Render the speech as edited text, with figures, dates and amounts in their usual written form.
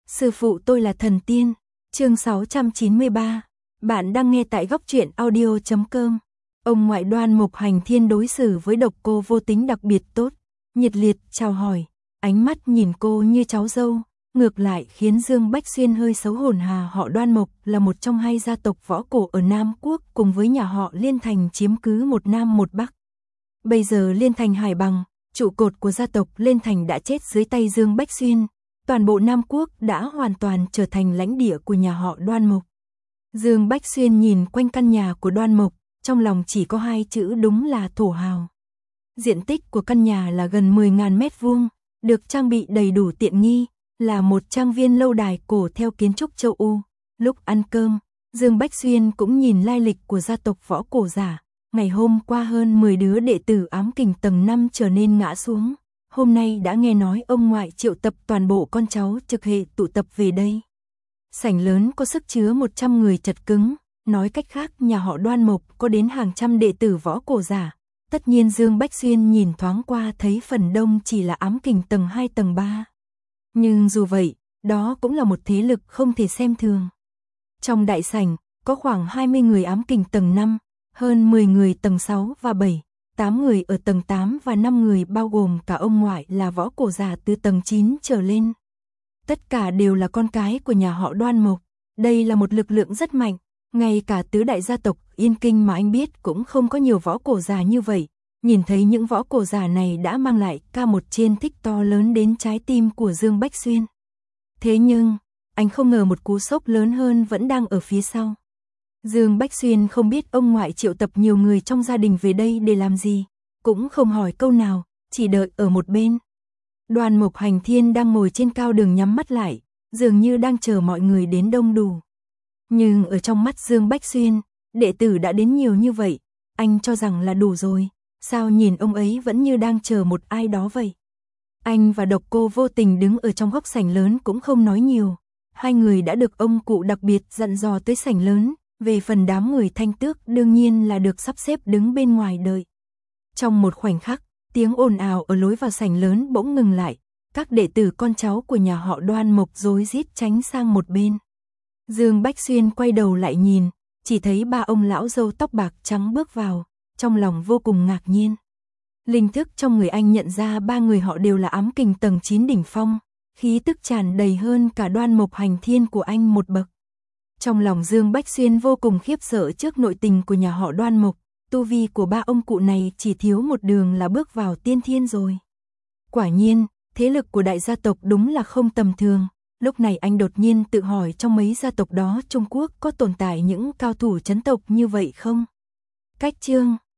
Sư phụ tôi là thần tiên. Chương 693. Bạn đang nghe tại góc truyện audio.com. Ông ngoại Đoan Mục Hành Thiên đối xử với Độc Cô Vô Tính đặc biệt tốt, nhiệt liệt chào hỏi, ánh mắt nhìn cô như cháu dâu, ngược lại khiến Dương Bách Xuyên hơi xấu hổ. Họ Đoan Mục là một trong hai gia tộc võ cổ ở Nam Quốc, cùng với nhà họ Liên Thành chiếm cứ một Nam một Bắc. Bây giờ Liên Thành Hải Bằng, trụ cột của gia tộc Liên Thành đã chết dưới tay Dương Bách Xuyên, toàn bộ Nam Quốc đã hoàn toàn trở thành lãnh địa của nhà họ Đoan Mục. Dương Bách Xuyên nhìn quanh căn nhà của Đoan Mục, trong lòng chỉ có hai chữ đúng là thổ hào. Diện tích của căn nhà là gần 10.000 mét vuông, được trang bị đầy đủ tiện nghi, là một trang viên lâu đài cổ theo kiến trúc châu Âu. Lúc ăn cơm, Dương Bách Xuyên cũng nhìn lai lịch của gia tộc võ cổ giả. Ngày hôm qua hơn 10 đứa đệ tử ám kình tầng 5 trở nên ngã xuống. Hôm nay đã nghe nói ông ngoại triệu tập toàn bộ con cháu trực hệ tụ tập về đây. Sảnh lớn có sức chứa 100 người chật cứng, nói cách khác nhà họ Đoan Mục có đến hàng trăm đệ tử võ cổ giả. Tất nhiên Dương Bách Xuyên nhìn thoáng qua thấy phần đông chỉ là ám kình tầng 2 tầng 3. Nhưng dù vậy, đó cũng là một thế lực không thể xem thường. Trong đại sảnh, có khoảng 20 người ám kình tầng 5, hơn 10 người tầng 6 và 7, 8 người ở tầng 8 và 5 người bao gồm cả ông ngoại là võ cổ giả từ tầng 9 trở lên. Tất cả đều là con cái của nhà họ Đoan Mục. Đây là một lực lượng rất mạnh, ngay cả tứ đại gia tộc Yên Kinh mà anh biết cũng không có nhiều võ cổ giả như vậy. Nhìn thấy những võ cổ giả này đã mang lại ca một trên thích to lớn đến trái tim của Dương Bách Xuyên. Thế nhưng, anh không ngờ một cú sốc lớn hơn vẫn đang ở phía sau. Dương Bách Xuyên không biết ông ngoại triệu tập nhiều người trong gia đình về đây để làm gì, cũng không hỏi câu nào, chỉ đợi ở một bên. Đoan Mục Hành Thiên đang ngồi trên cao đường nhắm mắt lại, dường như đang chờ mọi người đến đông đủ. Nhưng ở trong mắt Dương Bách Xuyên, đệ tử đã đến nhiều như vậy, anh cho rằng là đủ rồi, sao nhìn ông ấy vẫn như đang chờ một ai đó vậy. Anh và Độc Cô Vô Tình đứng ở trong góc sảnh lớn cũng không nói nhiều, hai người đã được ông cụ đặc biệt dặn dò tới sảnh lớn. Về phần đám người Thanh Tước đương nhiên là được sắp xếp đứng bên ngoài đợi. Trong một khoảnh khắc, tiếng ồn ào ở lối vào sảnh lớn bỗng ngừng lại, các đệ tử con cháu của nhà họ Đoan Mục rối rít tránh sang một bên. Dương Bách Xuyên quay đầu lại nhìn, chỉ thấy ba ông lão râu tóc bạc trắng bước vào, trong lòng vô cùng ngạc nhiên. Linh thức trong người anh nhận ra ba người họ đều là ám kình tầng 9 đỉnh phong, khí tức tràn đầy hơn cả Đoan Mục Hành Thiên của anh một bậc. Trong lòng Dương Bách Xuyên vô cùng khiếp sợ trước nội tình của nhà họ Đoan Mục, tu vi của ba ông cụ này chỉ thiếu một đường là bước vào tiên thiên rồi. Quả nhiên, thế lực của đại gia tộc đúng là không tầm thường. Lúc này anh đột nhiên tự hỏi trong mấy gia tộc đó Trung Quốc có tồn tại những cao thủ chấn tộc như vậy không? Cách chương